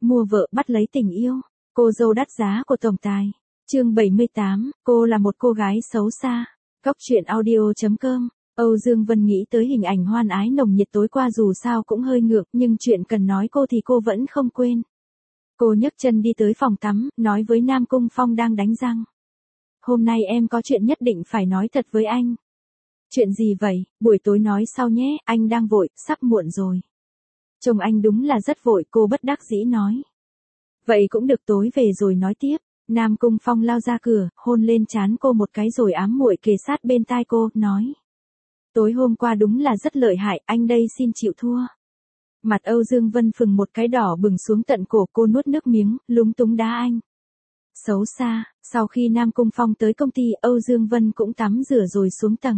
mua vợ bắt lấy tình yêu. Cô dâu đắt giá của tổng tài. Chương 78, cô là một cô gái xấu xa. Góc truyện audio.com. Âu Dương Vân nghĩ tới hình ảnh hoan ái nồng nhiệt tối qua dù sao cũng hơi ngượng, nhưng chuyện cần nói cô thì cô vẫn không quên. Cô nhấc chân đi tới phòng tắm, nói với Nam Cung Phong đang đánh răng. Hôm nay em có chuyện nhất định phải nói thật với anh. Chuyện gì vậy, buổi tối nói sau nhé, anh đang vội, sắp muộn rồi. Chồng anh đúng là rất vội, cô bất đắc dĩ nói. Vậy cũng được, tối về rồi nói tiếp. Nam Cung Phong lao ra cửa, hôn lên trán cô một cái rồi ám muội kề sát bên tai cô, nói. Tối hôm qua đúng là rất lợi hại, anh đây xin chịu thua. Mặt Âu Dương Vân phừng một cái đỏ bừng xuống tận cổ, cô nuốt nước miếng, lúng túng đá anh. Xấu xa. Sau khi Nam Cung Phong tới công ty, Âu Dương Vân cũng tắm rửa rồi xuống tầng.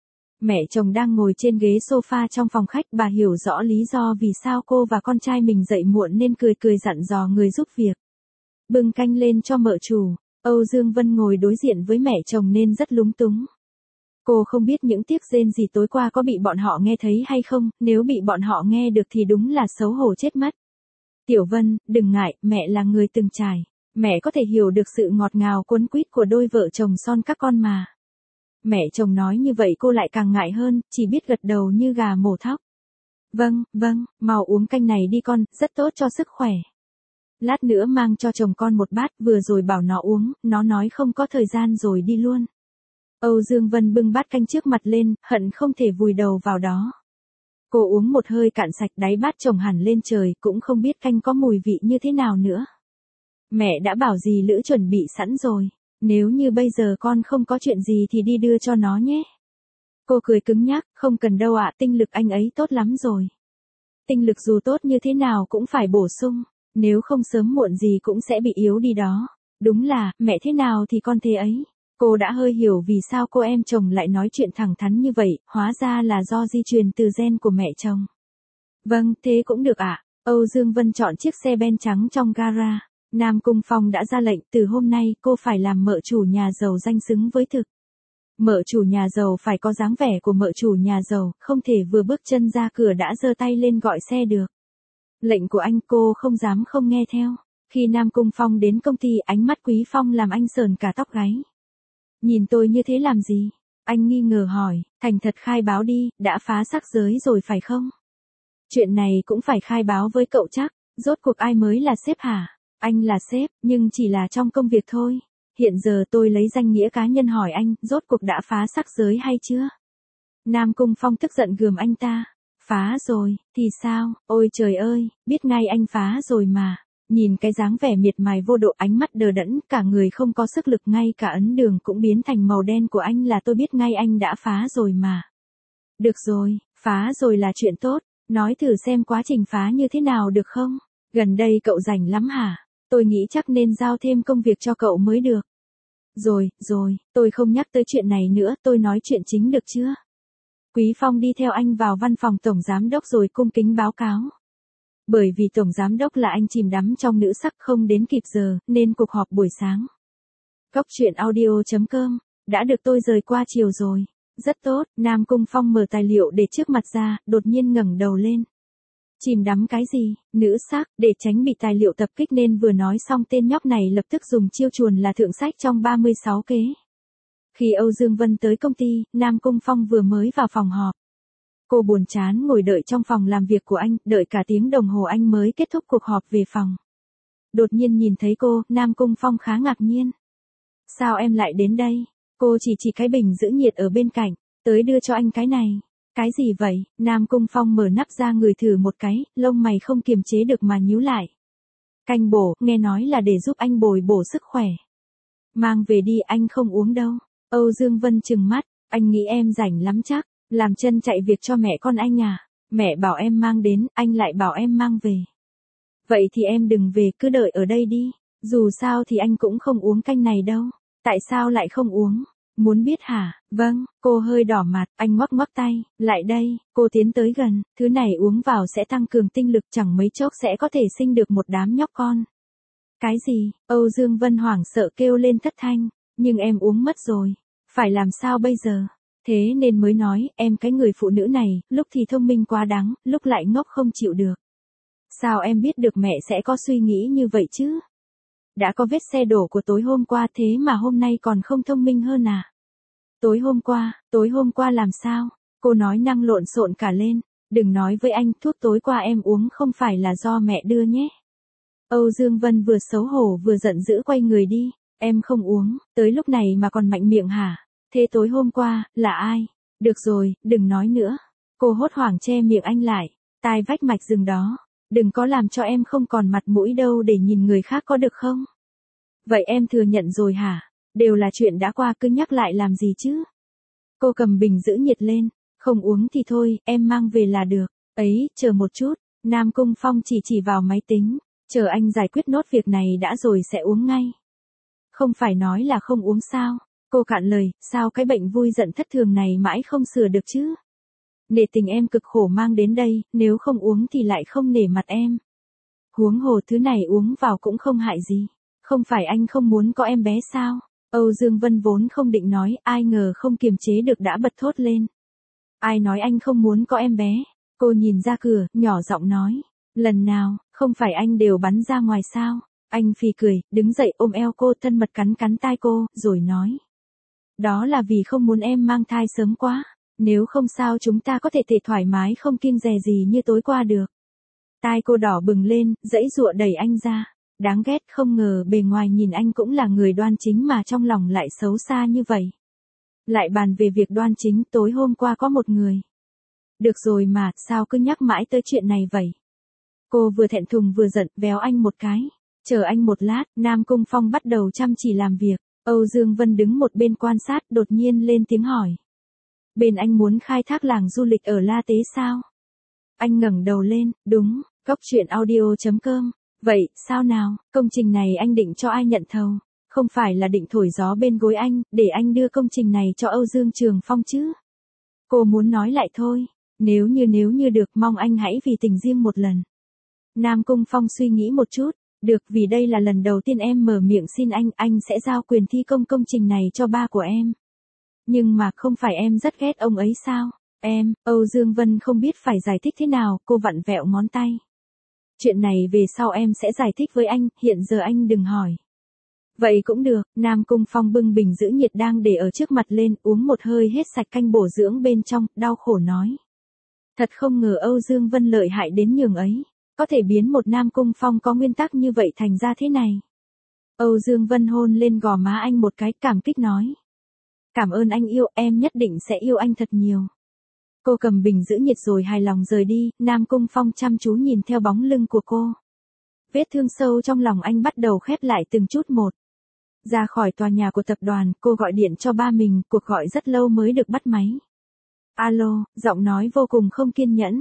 Mẹ chồng đang ngồi trên ghế sofa trong phòng khách, bà hiểu rõ lý do vì sao cô và con trai mình dậy muộn nên cười cười dặn dò người giúp việc. Bưng canh lên cho mợ chủ. Âu Dương Vân ngồi đối diện với mẹ chồng nên rất lúng túng. Cô không biết những tiếc rên gì tối qua có bị bọn họ nghe thấy hay không, nếu bị bọn họ nghe được thì đúng là xấu hổ chết mất. Tiểu Vân, đừng ngại, mẹ là người từng trải. Mẹ có thể hiểu được sự ngọt ngào cuốn quýt của đôi vợ chồng son các con mà. Mẹ chồng nói như vậy cô lại càng ngại hơn, chỉ biết gật đầu như gà mổ thóc. Vâng, mau uống canh này đi con, rất tốt cho sức khỏe. Lát nữa mang cho chồng con một bát, vừa rồi bảo nó uống, nó nói không có thời gian rồi đi luôn. Âu Dương Vân bưng bát canh trước mặt lên, hận không thể vùi đầu vào đó. Cô uống một hơi cạn sạch, đáy bát chồng hẳn lên trời, cũng không biết canh có mùi vị như thế nào nữa. Mẹ đã bảo dì Lữ chuẩn bị sẵn rồi, nếu như bây giờ con không có chuyện gì thì đi đưa cho nó nhé. Cô cười cứng nhắc, không cần đâu ạ, tinh lực anh ấy tốt lắm rồi. Tinh lực dù tốt như thế nào cũng phải bổ sung, nếu không sớm muộn gì cũng sẽ bị yếu đi đó. Đúng là, mẹ thế nào thì con thế ấy. Cô đã hơi hiểu vì sao cô em chồng lại nói chuyện thẳng thắn như vậy, hóa ra là do di truyền từ gen của mẹ chồng. Vâng, thế cũng được ạ. Âu Dương Vân chọn chiếc xe ben trắng trong gara. Nam Cung Phong đã ra lệnh, từ hôm nay cô phải làm mợ chủ nhà giàu danh xứng với thực. Mợ chủ nhà giàu phải có dáng vẻ của mợ chủ nhà giàu, không thể vừa bước chân ra cửa đã giơ tay lên gọi xe được. Lệnh của anh cô không dám không nghe theo. Khi Nam Cung Phong đến công ty, ánh mắt Quý Phong làm anh sờn cả tóc gáy. Nhìn tôi như thế làm gì? Anh nghi ngờ hỏi, thành thật khai báo đi, đã phá sắc giới rồi phải không? Chuyện này cũng phải khai báo với cậu chắc, rốt cuộc ai mới là sếp hả? Anh là sếp, nhưng chỉ là trong công việc thôi. Hiện giờ tôi lấy danh nghĩa cá nhân hỏi anh, rốt cuộc đã phá sắc giới hay chưa? Nam Cung Phong tức giận gườm anh ta. Phá rồi, thì sao? Ôi trời ơi, biết ngay anh phá rồi mà. Nhìn cái dáng vẻ miệt mài vô độ, ánh mắt đờ đẫn, cả người không có sức lực, ngay cả ấn đường cũng biến thành màu đen của anh là tôi biết ngay anh đã phá rồi mà. Được rồi, phá rồi là chuyện tốt, nói thử xem quá trình phá như thế nào được không? Gần đây cậu rảnh lắm hả? Tôi nghĩ chắc nên giao thêm công việc cho cậu mới được. Rồi, tôi không nhắc tới chuyện này nữa, tôi nói chuyện chính được chưa? Quý Phong đi theo anh vào văn phòng tổng giám đốc rồi cung kính báo cáo. Bởi vì tổng giám đốc là anh chìm đắm trong nữ sắc không đến kịp giờ, nên cuộc họp buổi sáng. Góc truyện audio.com, đã được tôi rời qua chiều rồi. Rất tốt, Nam Cung Phong mở tài liệu để trước mặt ra, đột nhiên ngẩng đầu lên. Chìm đắm cái gì, nữ sắc, để tránh bị tài liệu tập kích nên vừa nói xong tên nhóc này lập tức dùng chiêu chuồn là thượng sách trong 36 kế. Khi Âu Dương Vân tới công ty, Nam Cung Phong vừa mới vào phòng họp. Cô buồn chán ngồi đợi trong phòng làm việc của anh, đợi cả tiếng đồng hồ anh mới kết thúc cuộc họp về phòng. Đột nhiên nhìn thấy cô, Nam Cung Phong khá ngạc nhiên. Sao em lại đến đây? Cô chỉ cái bình giữ nhiệt ở bên cạnh, tới đưa cho anh cái này. Cái gì vậy? Nam Cung Phong mở nắp ra ngửi thử một cái, lông mày không kiềm chế được mà nhíu lại. Canh bổ, nghe nói là để giúp anh bồi bổ sức khỏe. Mang về đi, anh không uống đâu. Âu Dương Vân trừng mắt, anh nghĩ em rảnh lắm chắc, làm chân chạy việc cho mẹ con anh à? Mẹ bảo em mang đến, anh lại bảo em mang về. Vậy thì em đừng về, cứ đợi ở đây đi, dù sao thì anh cũng không uống canh này đâu. Tại sao lại không uống? Muốn biết hả? Vâng, cô hơi đỏ mặt, anh ngoắc ngoắc tay, lại đây, cô tiến tới gần, thứ này uống vào sẽ tăng cường tinh lực, chẳng mấy chốc sẽ có thể sinh được một đám nhóc con. Cái gì? Âu Dương Vân hoảng sợ kêu lên thất thanh, nhưng em uống mất rồi, phải làm sao bây giờ? Thế nên mới nói, em cái người phụ nữ này, lúc thì thông minh quá đáng, lúc lại ngốc không chịu được. Sao em biết được mẹ sẽ có suy nghĩ như vậy chứ? Đã có vết xe đổ của tối hôm qua thế mà hôm nay còn không thông minh hơn à? Tối hôm qua làm sao? Cô nói năng lộn xộn cả lên. Đừng nói với anh, thuốc tối qua em uống không phải là do mẹ đưa nhé. Âu Dương Vân vừa xấu hổ vừa giận dữ quay người đi. Em không uống, tới lúc này mà còn mạnh miệng hả? Thế tối hôm qua, là ai? Được rồi, đừng nói nữa. Cô hốt hoảng che miệng anh lại. Tai vách mạch rừng đó. Đừng có làm cho em không còn mặt mũi đâu để nhìn người khác có được không? Vậy em thừa nhận rồi hả? Đều là chuyện đã qua cứ nhắc lại làm gì chứ? Cô cầm bình giữ nhiệt lên. Không uống thì thôi, em mang về là được. Ấy, chờ một chút. Nam Cung Phong chỉ vào máy tính. Chờ anh giải quyết nốt việc này đã rồi sẽ uống ngay. Không phải nói là không uống sao? Cô cạn lời, sao cái bệnh vui giận thất thường này mãi không sửa được chứ? Nể tình em cực khổ mang đến đây, nếu không uống thì lại không nể mặt em. Huống hồ thứ này uống vào cũng không hại gì. Không phải anh không muốn có em bé sao? Âu Dương Vân vốn không định nói, ai ngờ không kiềm chế được đã bật thốt lên. Ai nói anh không muốn có em bé? Cô nhìn ra cửa, nhỏ giọng nói. Lần nào, không phải anh đều bắn ra ngoài sao? Anh phì cười, đứng dậy ôm eo cô thân mật cắn tai cô, rồi nói. Đó là vì không muốn em mang thai sớm quá. Nếu không sao chúng ta có thể thoải mái không kiêng dè gì như tối qua được. Tai cô đỏ bừng lên, giãy giụa đẩy anh ra. Đáng ghét không ngờ bề ngoài nhìn anh cũng là người đoan chính mà trong lòng lại xấu xa như vậy. Lại bàn về việc đoan chính tối hôm qua có một người. Được rồi mà, sao cứ nhắc mãi tới chuyện này vậy? Cô vừa thẹn thùng vừa giận, véo anh một cái. Chờ anh một lát, Nam Cung Phong bắt đầu chăm chỉ làm việc. Âu Dương Vân đứng một bên quan sát đột nhiên lên tiếng hỏi. Bên anh muốn khai thác làng du lịch ở La Tế sao? Anh ngẩng đầu lên, đúng, goctruyện.audio.com. Vậy, sao nào, công trình này anh định cho ai nhận thầu? Không phải là định thổi gió bên gối anh, để anh đưa công trình này cho Âu Dương Trường Phong chứ? Cô muốn nói lại thôi, nếu như được mong anh hãy vì tình riêng một lần. Nam Cung Phong suy nghĩ một chút, được vì đây là lần đầu tiên em mở miệng xin anh sẽ giao quyền thi công công trình này cho ba của em. Nhưng mà không phải em rất ghét ông ấy sao? Âu Dương Vân không biết phải giải thích thế nào, cô vặn vẹo ngón tay. Chuyện này về sau em sẽ giải thích với anh, hiện giờ anh đừng hỏi. Vậy cũng được, Nam Cung Phong bưng bình giữ nhiệt đang để ở trước mặt lên, uống một hơi hết sạch canh bổ dưỡng bên trong, đau khổ nói. Thật không ngờ Âu Dương Vân lợi hại đến nhường ấy, có thể biến một Nam Cung Phong có nguyên tắc như vậy thành ra thế này. Âu Dương Vân hôn lên gò má anh một cái, cảm kích nói. Cảm ơn anh yêu, em nhất định sẽ yêu anh thật nhiều. Cô cầm bình giữ nhiệt rồi hài lòng rời đi, Nam Cung Phong chăm chú nhìn theo bóng lưng của cô. Vết thương sâu trong lòng anh bắt đầu khép lại từng chút một. Ra khỏi tòa nhà của tập đoàn, cô gọi điện cho ba mình, cuộc gọi rất lâu mới được bắt máy. Alo, giọng nói vô cùng không kiên nhẫn.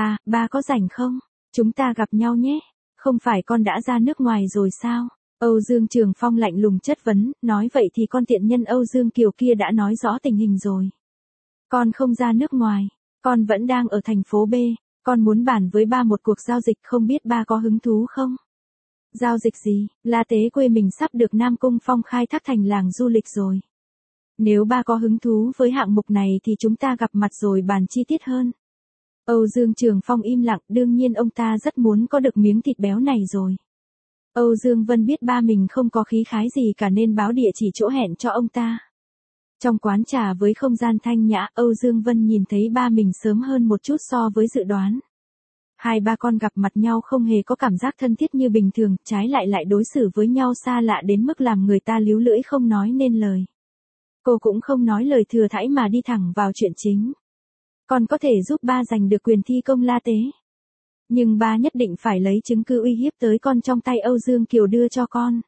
Ba có rảnh không? Chúng ta gặp nhau nhé. Không phải con đã ra nước ngoài rồi sao? Âu Dương Trường Phong lạnh lùng chất vấn, nói vậy thì con tiện nhân Âu Dương Kiều kia đã nói rõ tình hình rồi. Con không ra nước ngoài, con vẫn đang ở thành phố B, con muốn bàn với ba một cuộc giao dịch không biết ba có hứng thú không? Giao dịch gì? La Tế quê mình sắp được Nam Cung Phong khai thác thành làng du lịch rồi. Nếu ba có hứng thú với hạng mục này thì chúng ta gặp mặt rồi bàn chi tiết hơn. Âu Dương Trường Phong im lặng, đương nhiên ông ta rất muốn có được miếng thịt béo này rồi. Âu Dương Vân biết ba mình không có khí khái gì cả nên báo địa chỉ chỗ hẹn cho ông ta. Trong quán trà với không gian thanh nhã, Âu Dương Vân nhìn thấy ba mình sớm hơn một chút so với dự đoán. Hai ba con gặp mặt nhau không hề có cảm giác thân thiết như bình thường, trái lại đối xử với nhau xa lạ đến mức làm người ta líu lưỡi không nói nên lời. Cô cũng không nói lời thừa thãi mà đi thẳng vào chuyện chính. Con có thể giúp ba giành được quyền thi công La Tế. Nhưng ba nhất định phải lấy chứng cứ uy hiếp tới con trong tay Âu Dương Kiều đưa cho con.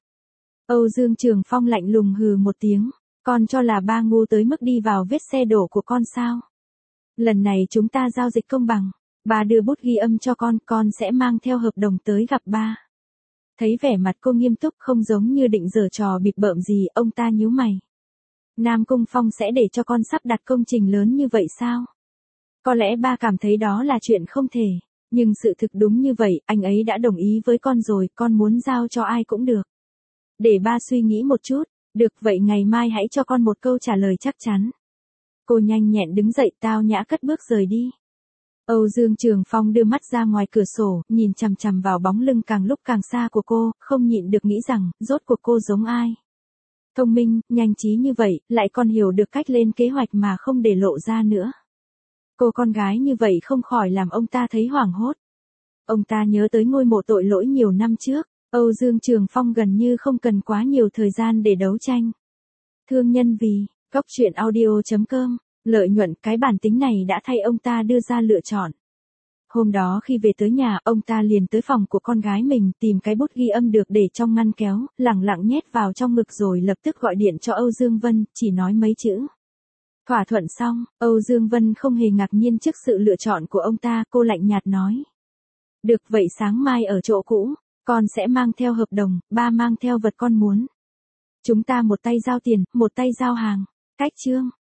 Âu Dương Trường Phong lạnh lùng hừ một tiếng. Con cho là ba ngu tới mức đi vào vết xe đổ của con sao? Lần này chúng ta giao dịch công bằng. Ba đưa bút ghi âm cho con sẽ mang theo hợp đồng tới gặp ba. Thấy vẻ mặt cô nghiêm túc không giống như định giở trò bịp bợm gì, ông ta nhíu mày. Nam Cung Phong sẽ để cho con sắp đặt công trình lớn như vậy sao? Có lẽ ba cảm thấy đó là chuyện không thể. Nhưng sự thực đúng như vậy, anh ấy đã đồng ý với con rồi, con muốn giao cho ai cũng được. Để ba suy nghĩ một chút, được vậy ngày mai hãy cho con một câu trả lời chắc chắn. Cô nhanh nhẹn đứng dậy tao nhã cất bước rời đi. Âu Dương Trường Phong đưa mắt ra ngoài cửa sổ, nhìn chằm chằm vào bóng lưng càng lúc càng xa của cô, không nhịn được nghĩ rằng, rốt cuộc cô giống ai. Thông minh, nhanh trí như vậy, lại còn hiểu được cách lên kế hoạch mà không để lộ ra nữa. Cô con gái như vậy không khỏi làm ông ta thấy hoảng hốt. Ông ta nhớ tới ngôi mộ tội lỗi nhiều năm trước, Âu Dương Trường Phong gần như không cần quá nhiều thời gian để đấu tranh. Thương nhân vì, Góc Truyện Audio.com, lợi nhuận, cái bản tính này đã thay ông ta đưa ra lựa chọn. Hôm đó khi về tới nhà, ông ta liền tới phòng của con gái mình, tìm cái bút ghi âm được để trong ngăn kéo, lẳng lặng nhét vào trong ngực rồi lập tức gọi điện cho Âu Dương Vân, chỉ nói mấy chữ. Thỏa thuận xong, Âu Dương Vân không hề ngạc nhiên trước sự lựa chọn của ông ta, cô lạnh nhạt nói. Được vậy sáng mai ở chỗ cũ, con sẽ mang theo hợp đồng, ba mang theo vật con muốn. Chúng ta một tay giao tiền, một tay giao hàng. Cách chương.